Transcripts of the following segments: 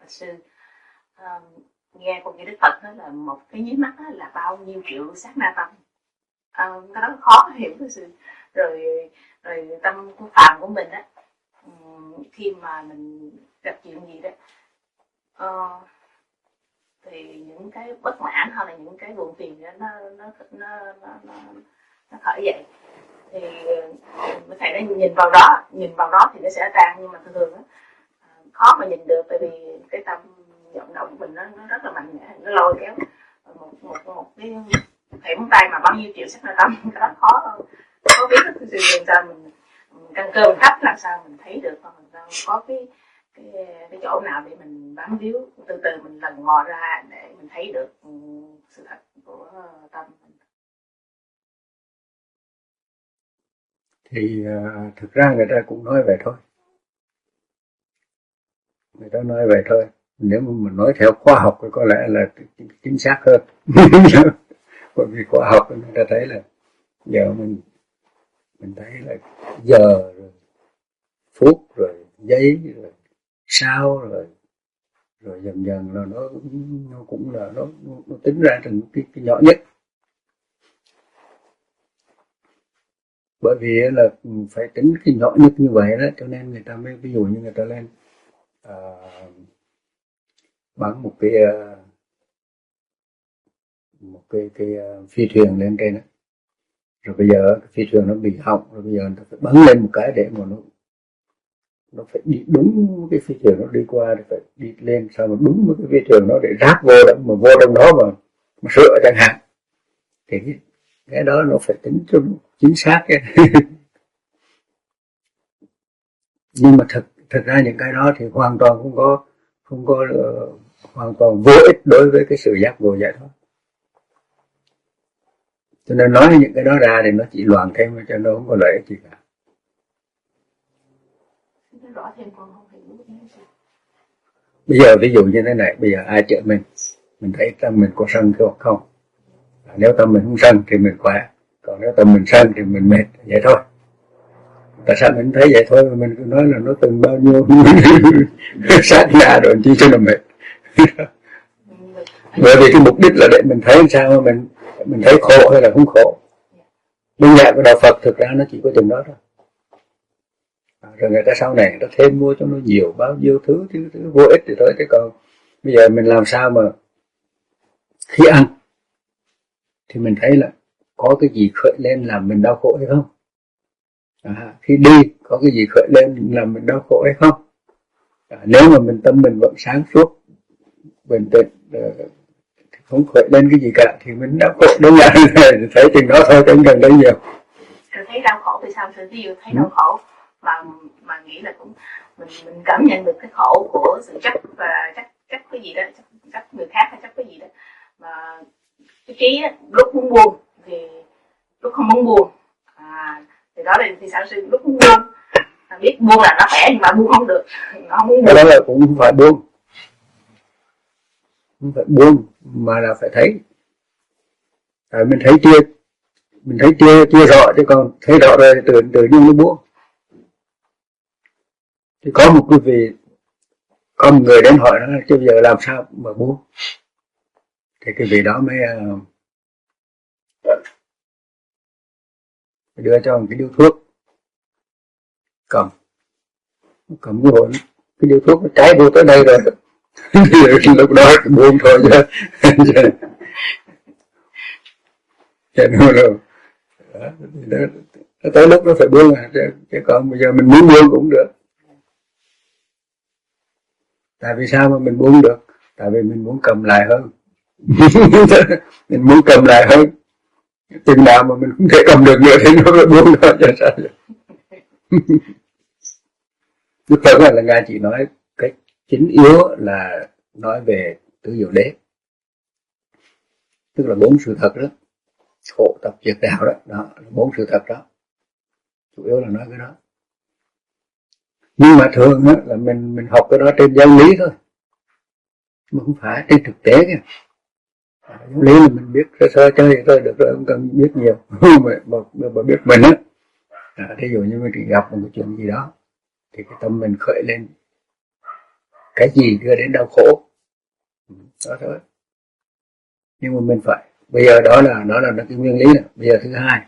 sư. Nghe con nghe Đức Phật đó là một cái nháy mắt đó là bao nhiêu triệu sát na tâm. Cái đó khó hiểu thưa sư. Rồi tâm của phàm của mình á, khi mà mình gặp chuyện gì đó, thì những cái bất mãn hay là những cái buồn phiền đó nó khởi dậy, thì thầy đã nhìn vào đó thì nó sẽ tan, nhưng mà thường đó, khó mà nhìn được, tại vì cái tâm vận động của mình nó rất là mạnh mẽ, nó lôi kéo một cái thảy móng tay mà bao nhiêu triệu sắc na tâm. Cái đó khó biết cái sự làm sao mình căn cơ mình thấp, làm sao mình thấy được, mình có cái chỗ nào để mình bám víu, từ từ mình lần mò ra để mình thấy được sự thật của tâm mình. Thì thực ra người ta cũng nói vậy thôi, người ta nói vậy thôi. Nếu mà mình nói theo khoa học thì có lẽ là chính xác hơn. Bởi vì khoa học người ta thấy là giờ mình thấy là giờ rồi phút rồi giây rồi sao rồi dần dần là nó cũng là nó tính ra thành cái nhỏ nhất. Bởi vì là phải tính cái nhỏ nhất như vậy đó, cho nên người ta mới, ví dụ như người ta lên bắn một cái phi thuyền lên trên đó, rồi bây giờ cái phi thuyền nó bị hỏng, rồi bây giờ người ta phải bắn lên một cái để mà nó phải đi đúng cái phi thuyền nó đi qua, thì phải đi lên sao mà đúng với cái phi thuyền nó để ráp vô đó, mà vô trong đó mà sửa chẳng hạn, thì cái đó nó phải tính cho chính xác ấy. Nhưng mà thật ra những cái đó thì hoàn toàn không có hoàn toàn vô ích đối với cái sự giác ngộ giải thoát. Cho nên nói những cái đó ra thì nó chỉ loạn thêm, cho nó không có lợi ích gì cả. Bây giờ ví dụ như thế này, bây giờ ai chở mình thấy tâm mình có sân không? Nếu tâm mình không sân thì mình khỏe, còn nếu tâm mình sân thì mình mệt, vậy thôi. Tại sao mình thấy vậy thôi mà mình cứ nói là nó từng bao nhiêu sát na rồi chi cho nó mệt. Bởi vì cái mục đích là để mình thấy làm sao mà mình thấy khổ hay là không khổ. Bên nhạc của đạo Phật thực ra nó chỉ có chừng đó thôi. Rồi người ta sau này người ta thêm mua cho nó nhiều bao nhiêu thứ vô ích thì thôi. Chứ còn bây giờ mình làm sao mà khi ăn thì mình thấy là có cái gì khởi lên làm mình đau khổ hay không? Khi đi có cái gì khởi lên làm mình đau khổ hay không? Nếu mà tâm mình vẫn sáng suốt, bình tĩnh, không khởi lên cái gì cả thì mình đau khổ. Đúng là thấy chừng đó thôi, không cần tới nhiều. Rồi thấy đau khổ vì sao? Ví dụ thấy đau khổ mà nghĩ là cũng mình cảm nhận được cái khổ của sự chấp và chấp cái gì đó, chấp người khác hay chấp cái gì đó, mà cái trí á, lúc muốn buông thì lúc không muốn buông, thì đó là thì sao sư, lúc muốn buông biết buông là nó khỏe nhưng mà buông không được, nó không muốn buông. Đó là cũng không phải buông, không phải buông mà là phải thấy. Tại mình thấy chưa rõ, chứ còn thấy rõ rồi tự nhiên nó buông. Thì có một quý vị, có một người đến hỏi nó chứ bây giờ làm sao mà buông, thì cái vị đó mới đưa cho một cái điếu thuốc, cầm cái hồn, cái điếu thuốc nó cháy vô tới đây rồi. Lúc đó buông thôi chứ. Cho nên là tới lúc nó phải buông chứ còn bây giờ mình muốn buông cũng được. Tại vì sao mà mình buông được? Tại vì mình muốn cầm lại hơn. Mình muốn cầm lại hơn. Chừng nào mà mình không thể cầm được nữa thì nó phải buông thôi cho sao vậy? Đức Phật là Ngài chỉ nói cái chính yếu là nói về tứ diệu đế. Tức là 4 sự thật đó. Khổ tập diệt đạo đó. Đó, 4 sự thật đó. Chủ yếu là nói cái đó. Nhưng mà thường đó, là mình học cái đó trên giáo lý thôi, mà không phải trên thực tế kìa. Giáo lý là mình biết sơ sơ chơi thôi được rồi, không cần biết nhiều. mà biết mình á, thí dụ như mình gặp một cái chuyện gì đó thì cái tâm mình khởi lên cái gì đưa đến đau khổ. Đó thôi. Nhưng mà mình phải, bây giờ đó là cái nguyên lý này. Bây giờ thứ hai,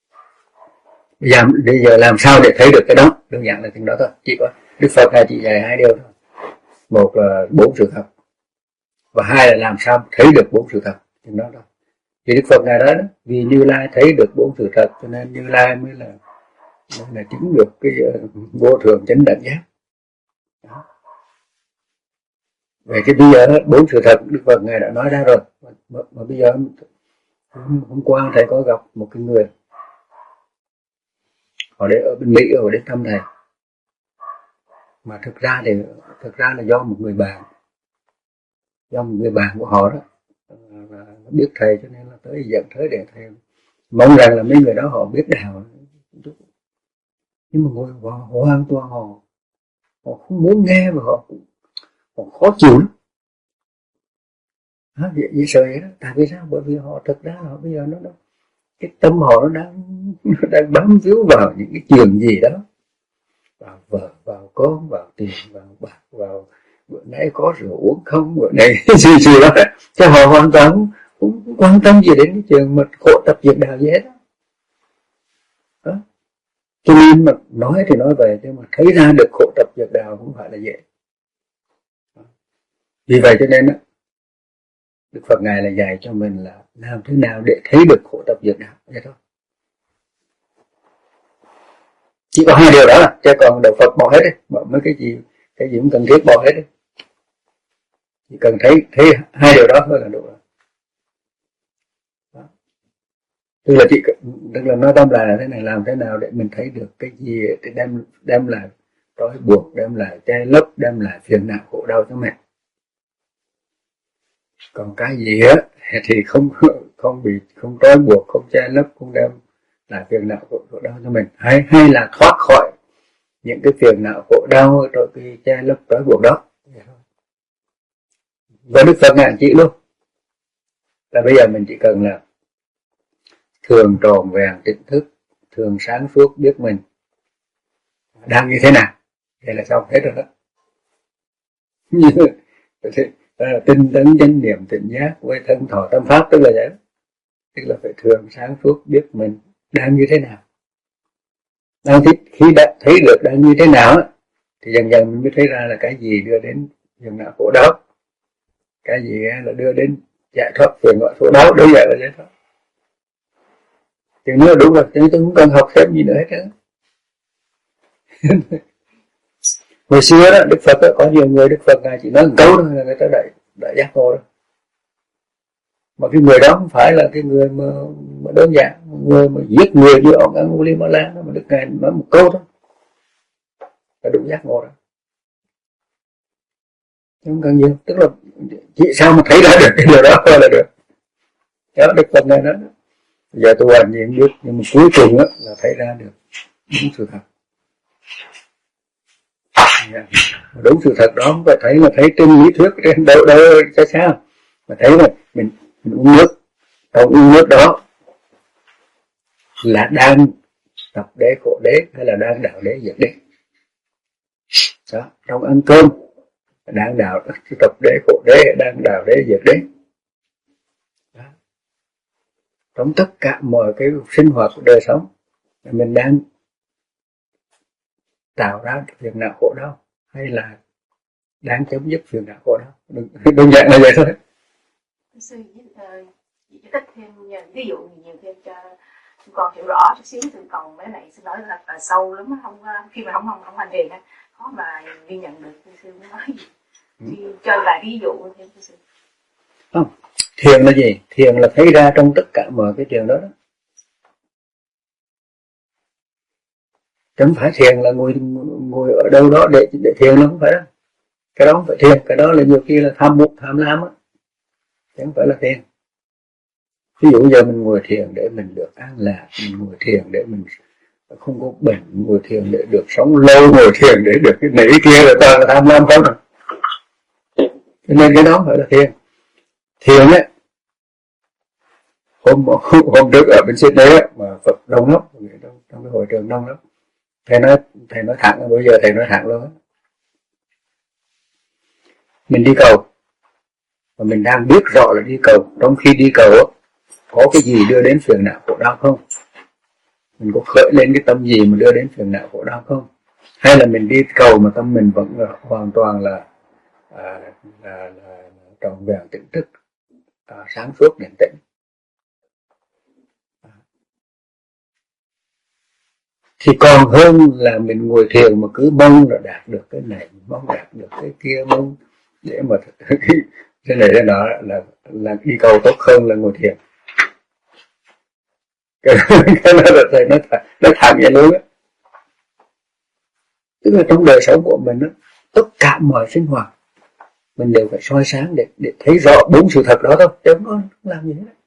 bây giờ làm sao để thấy được cái đó, đơn giản là chừng đó thôi. Chỉ có Đức Phật này chỉ dạy hai điều thôi. Một là 4 sự thật, và hai là làm sao thấy được 4 sự thật, chừng đó thôi. Thì Đức Phật ngài nói đó, vì Như Lai thấy được 4 sự thật cho nên Như Lai mới là chứng được cái vô thường chánh đẳng giác. Đó. Về cái bây giờ 4 sự thật Đức Phật ngài đã nói ra rồi, mà bây giờ hôm qua thầy có gặp một cái người, họ đến ở bên Mỹ, họ đến thăm thầy, mà thực ra là do một người bạn của họ đó biết thầy, cho nên là tới dẫn tới để thầy mong rằng là mấy người đó họ biết đạo. Nhưng mà ngồi họ hoàn toàn họ không muốn nghe, và họ khó chịu lắm. Vậy sợ vậy đó. Tại vì sao? Bởi vì họ thực ra họ bây giờ nó cái tâm họ nó đang bám víu vào những cái chuyện gì đó, vào vợ, vào con, vào tiền, vào bạc, vào bữa nay có rượu uống không, bữa nay gì đó, cho họ hoàn toàn không quan tâm gì đến cái chuyện mà khổ tập diệt đạo gì hết đó. Cho nên mà nói thì nói về, nhưng mà thấy ra được khổ tập diệt đạo không phải là dễ. Vì vậy cho nên đó, Đức Phật ngài là dạy cho mình là làm thế nào để thấy được khổ tập diệt đạo, vậy thôi. Chỉ có hai điều đó là, chứ còn đạo Phật bỏ hết đấy, bỏ mấy cái gì cũng cần thiết bỏ hết đấy. Chỉ cần thấy hai điều đó thôi là đủ rồi. Tức là nói tóm lại là thế này, làm thế nào để mình thấy được cái gì để đem lại trói buộc, đem lại che lấp, đem lại phiền não khổ đau cho mình. Còn cái gì á thì không trói buộc, không che lấp, không đem lại phiền não khổ đau cho mình, hay là thoát khỏi những cái phiền não khổ đau rồi cái che lấp trói buộc đó. Và Đức Phật ngài chỉ luôn là bây giờ mình chỉ cần là thường tròn vẹn tỉnh thức, thường sáng suốt biết mình đang như thế nào, vậy là xong hết rồi đó. Tinh tấn chánh niệm tỉnh giác với thân thọ tâm pháp, tức là vậy đó. Tức là phải thường sáng suốt biết mình đang như thế nào. Khi đã thấy được đang như thế nào thì dần dần mình mới thấy ra là cái gì đưa đến phiền não khổ đau, cái gì là đưa đến giải thoát phiền não khổ đau, đối vậy là giải thoát. Thì nó đúng rồi, tôi không cần học thêm gì nữa hết á. Hồi xưa đó, Đức Phật đó, có nhiều người Đức Phật ngài chỉ nói một câu thôi là người ta đã giác ngộ rồi. Mà cái người đó không phải là cái người mà đơn giản, người mà giết người như ông Angulimala, mà Đức ngài nói một câu thôi là đủ giác ngộ rồi. Không cần nhiều, tức là chỉ sao mà thấy ra được cái điều đó thôi là được. Đó, Đức Phật ngài nói đó. Giờ tôi hoàn nhiên biết, nhưng mà cuối cùng á là thấy ra được đúng sự thật. Đúng sự thật đó không phải thấy là thấy trên lý thuyết trên đâu cho sao, mà thấy là mình uống nước, trong uống nước đó là đang tập đế khổ đế hay là đang đạo đế diệt đế. Đó, trong ăn cơm đang tập đế khổ đế, đang đạo đế diệt đế. Đó. Trong tất cả mọi cái sinh hoạt của đời sống mình đang tạo ra phiền não khổ đau hay là đang chấm dứt phiền não khổ đau, đơn giản là vậy thôi. Sư giải thích thêm ví dụ nhiều thêm cho con hiểu rõ chút xíu, từ còn mấy này xin nói là sâu lắm, không khi mà không hành thiền khó mà ghi nhận được. Sư nói gì thì cho vài ví dụ thêm sư. Không, thiền là gì? Thiền là thấy ra trong tất cả mọi cái chuyện đó đó. Chẳng phải thiền là ngồi ở đâu đó để thiền, nó không phải đó. Cái đó không phải thiền, cái đó là nhiều khi là tham lam á, chẳng phải là thiền. Ví dụ giờ mình ngồi thiền để mình được an lạc, mình ngồi thiền để mình không có bệnh, ngồi thiền để được sống lâu, ngồi thiền để được cái này cái kia, là toàn là tham lam không rồi. Cho nên cái đó không phải là thiền. Thiền ấy, hôm trước ở bên Sydney ấy, mà Phật đông lắm, trong cái hội trường đông lắm. Thầy nói thẳng, bây giờ thầy nói thẳng luôn á. Mình đi cầu và mình đang biết rõ là đi cầu, trong khi đi cầu có cái gì đưa đến phiền não khổ đau không? Mình có khởi lên cái tâm gì mà đưa đến phiền não khổ đau không? Hay là mình đi cầu mà tâm mình vẫn hoàn toàn là trọn vẹn tỉnh thức, sáng suốt định tĩnh. Thì còn hơn là mình ngồi thiền mà cứ mong là đạt được cái này, mong đạt được cái kia, mong để mà thế này thế nọ, là đi cầu tốt hơn là ngồi thiền. Cái đó là thầy nói thẳng vậy luôn á. Tức là trong đời sống của mình á, tất cả mọi sinh hoạt mình đều phải soi sáng để thấy rõ bốn sự thật đó thôi, chứ không làm gì hết.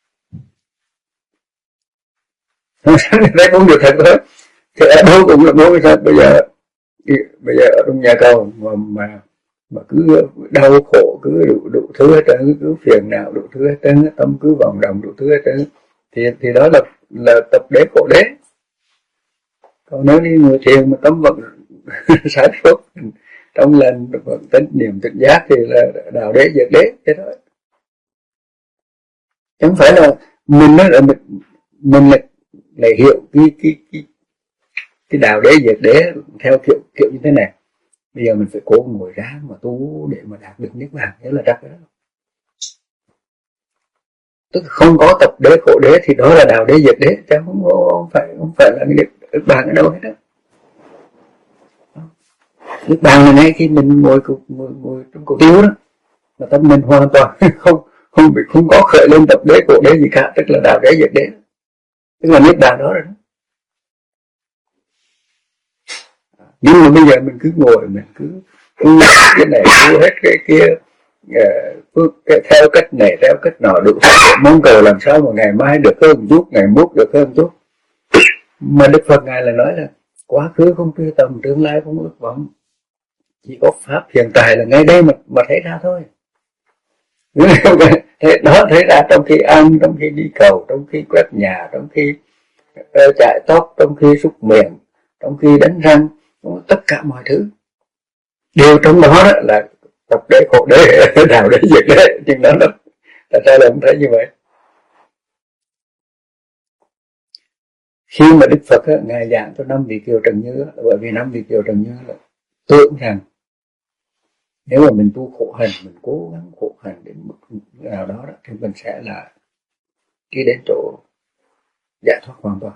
Soi sáng để thấy bốn sự thật thôi. Thì ở đâu cũng là bốn sự thật. Bây giờ ở trong nhà cầu mà cứ đau khổ, cứ đủ thứ hết trơn, cứ phiền não đủ thứ hết trơn, tâm cứ vòng động đủ thứ hết trơn, thì đó là tập đế khổ đế. Còn nếu như người thiền mà tâm vẫn sáng suốt trong lành vẫn tính niệm tỉnh giác thì là đạo đế diệt đế thế thôi. Chẳng phải là mình nói là mình lại hiểu cái đạo đế diệt đế theo kiểu như thế này. Bây giờ mình phải cố ngồi ráng mà tu để mà đạt được niết bàn, thế là chắc đó. Tức không có tập đế khổ đế thì đó là đạo đế diệt đế, chứ không phải là niết bàn ở đâu hết đó. Niết bàn là ngay khi mình ngồi trong cổ tiêu đó, mà tâm mình hoàn toàn không có khởi lên tập đế khổ đế gì cả, tức là đạo đế diệt đế, tức là niết bàn đó rồi đó. Nhưng mà bây giờ mình cứ ngồi, mình cứ cái này cứ hết cái kia, theo cách này theo cách nọ đủ, mong cầu làm sao mà ngày mai được hơn một chút, ngày mốt được hơn một chút. Mà Đức Phật Ngài là nói là quá khứ không truy tầm, tương lai không ước vọng, chỉ có pháp hiện tại là ngay đây mà thấy ra thôi. Đó thấy ra trong khi ăn, trong khi đi cầu, trong khi quét nhà, trong khi chải tóc, trong khi súc miệng, trong khi đánh răng, tất cả mọi thứ đều trong đó là tập đế khổ đế, đạo đế diệt đế. Nhưng đó tại sao lại không thấy như vậy? Khi mà Đức Phật Ngài giảng cho 5 vị Kiều Trần Như, bởi vì 5 vị Kiều Trần Như là tưởng rằng nếu mà mình tu khổ hành, mình cố gắng khổ hành đến mức nào đó, thì mình sẽ là đi đến chỗ giải thoát hoàn toàn.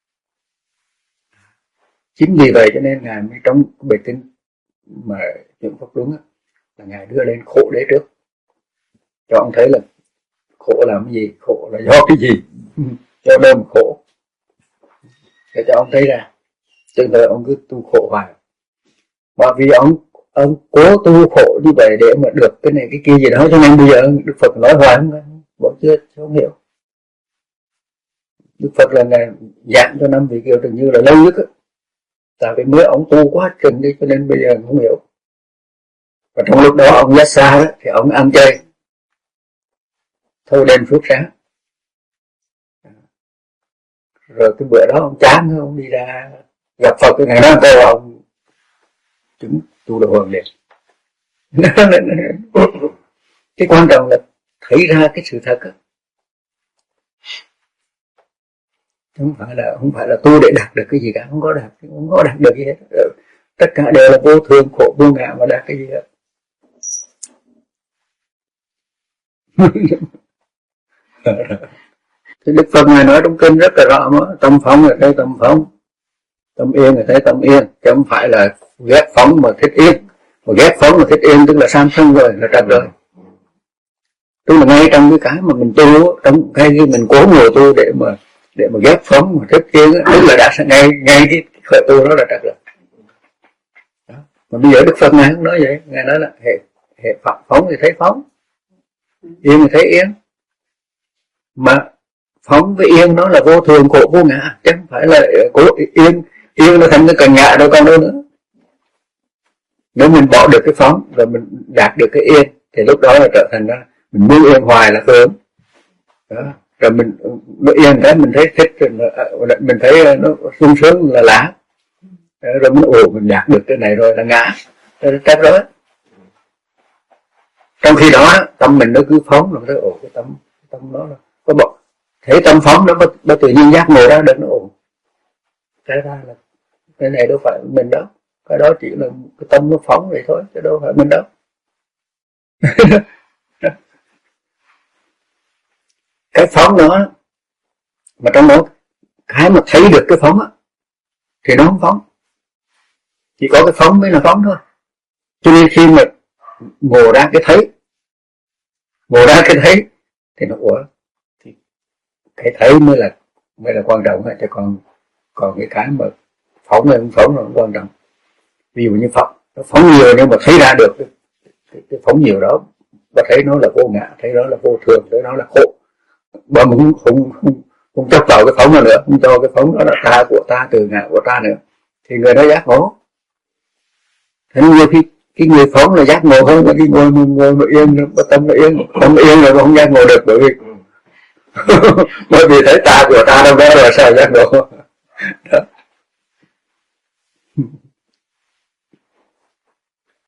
Chính vì vậy cho nên Ngài mới trong bài kinh mà những Pháp Luân là Ngài đưa lên khổ đế trước, cho ông thấy là khổ là cái gì, khổ là do cái gì, do đâu mà khổ, để cho ông thấy ra. Chứ thời ông cứ tu khổ hoài, bởi vì ông cố tu khổ như vậy để mà được cái này cái kia gì đó, cho nên bây giờ Đức Phật nói hoài vẫn chưa không hiểu. Đức Phật là Ngài giảng cho 5 vị Kiều Trần Như là lâu nhất á, tại vì mới ông tu quá trình đi cho nên bây giờ không hiểu. Và trong lúc đó ông giác xa đó, thì ông ăn chơi thâu đêm suốt sáng, rồi cái bữa đó ông chán, ông đi ra gặp Phật, cái ngày đó tôi ông chứng tu đồ hoàng liền. Cái quan trọng là thấy ra cái sự thật á, không phải là tu để đạt được cái gì cả, không có đạt được gì hết. Tất cả đều là vô thường, khổ, vô ngã mà đạt cái gì hết. Thì Đức Phật Ngài nói trong kinh rất là rõ mà, tâm phóng là thấy tâm phóng, tâm yên là thấy tâm yên, chứ không phải là ghét phóng mà thích yên. Mà ghét phóng mà thích yên tức là sam sân rồi, là trật rồi. Tức là ngay trong cái mà mình tu, trong cái mình cố ngồi tu để mà ghét phóng mà thích yên, tức là đã ngay cái khởi tu đó là trật rồi. Đó. Mà bây giờ Đức Phật Ngài không nói vậy, Ngài nói là hệ phóng thì thấy phóng, yên thì thấy yên. Mà phóng với yên nó là vô thường, khổ, vô ngã, chứ không phải là cố yên nó thành cái cần ngã đâu còn đâu nữa. Nếu mình bỏ được cái phóng rồi mình đạt được cái yên thì lúc đó là trở thành ra mình muốn yên hoài là phương. Đó. Rồi mình nó yên cái mình thấy thích, mình thấy nó sung sướng là lạ, rồi mình đạt được cái này rồi là ngã, rồi trách rồi. trong khi đó tâm mình nó cứ phóng rồi nó ồ cái tâm đó là có bộ thấy tâm phóng đó nó tự nhiên giác ngộ ra được nó ồ cái ra là cái này đâu phải mình đâu, cái đó chỉ là cái tâm nó phóng vậy thôi chứ đâu phải mình đâu. Cái phóng đó mà trong đó cái mà thấy được cái phóng á thì nó không phóng, chỉ có cái phóng mới là phóng thôi. Cho nên khi mà ngộ ra cái thấy thì nó ủa thì cái thấy mới là quan trọng hết, chứ còn cái mà phóng hay không phóng là không quan trọng. Ví dụ như nó phóng nhiều nhưng mà thấy ra được cái phóng nhiều đó và thấy nó là vô ngã, thấy nó là vô thường, thấy nó là khổ, mà mình không chấp vào cái phóng đó nữa, không cho cái phóng đó là ta của ta, từ ngã của ta nữa, thì người đó giác ngộ. Thế nhiều khi cái người phóng là giác ngộ hơn, cái ngồi mà yên, tâm nó yên rồi không giác ngộ được, bởi vì thấy ta của ta đâu đó rồi sao giác ngộ. Đó.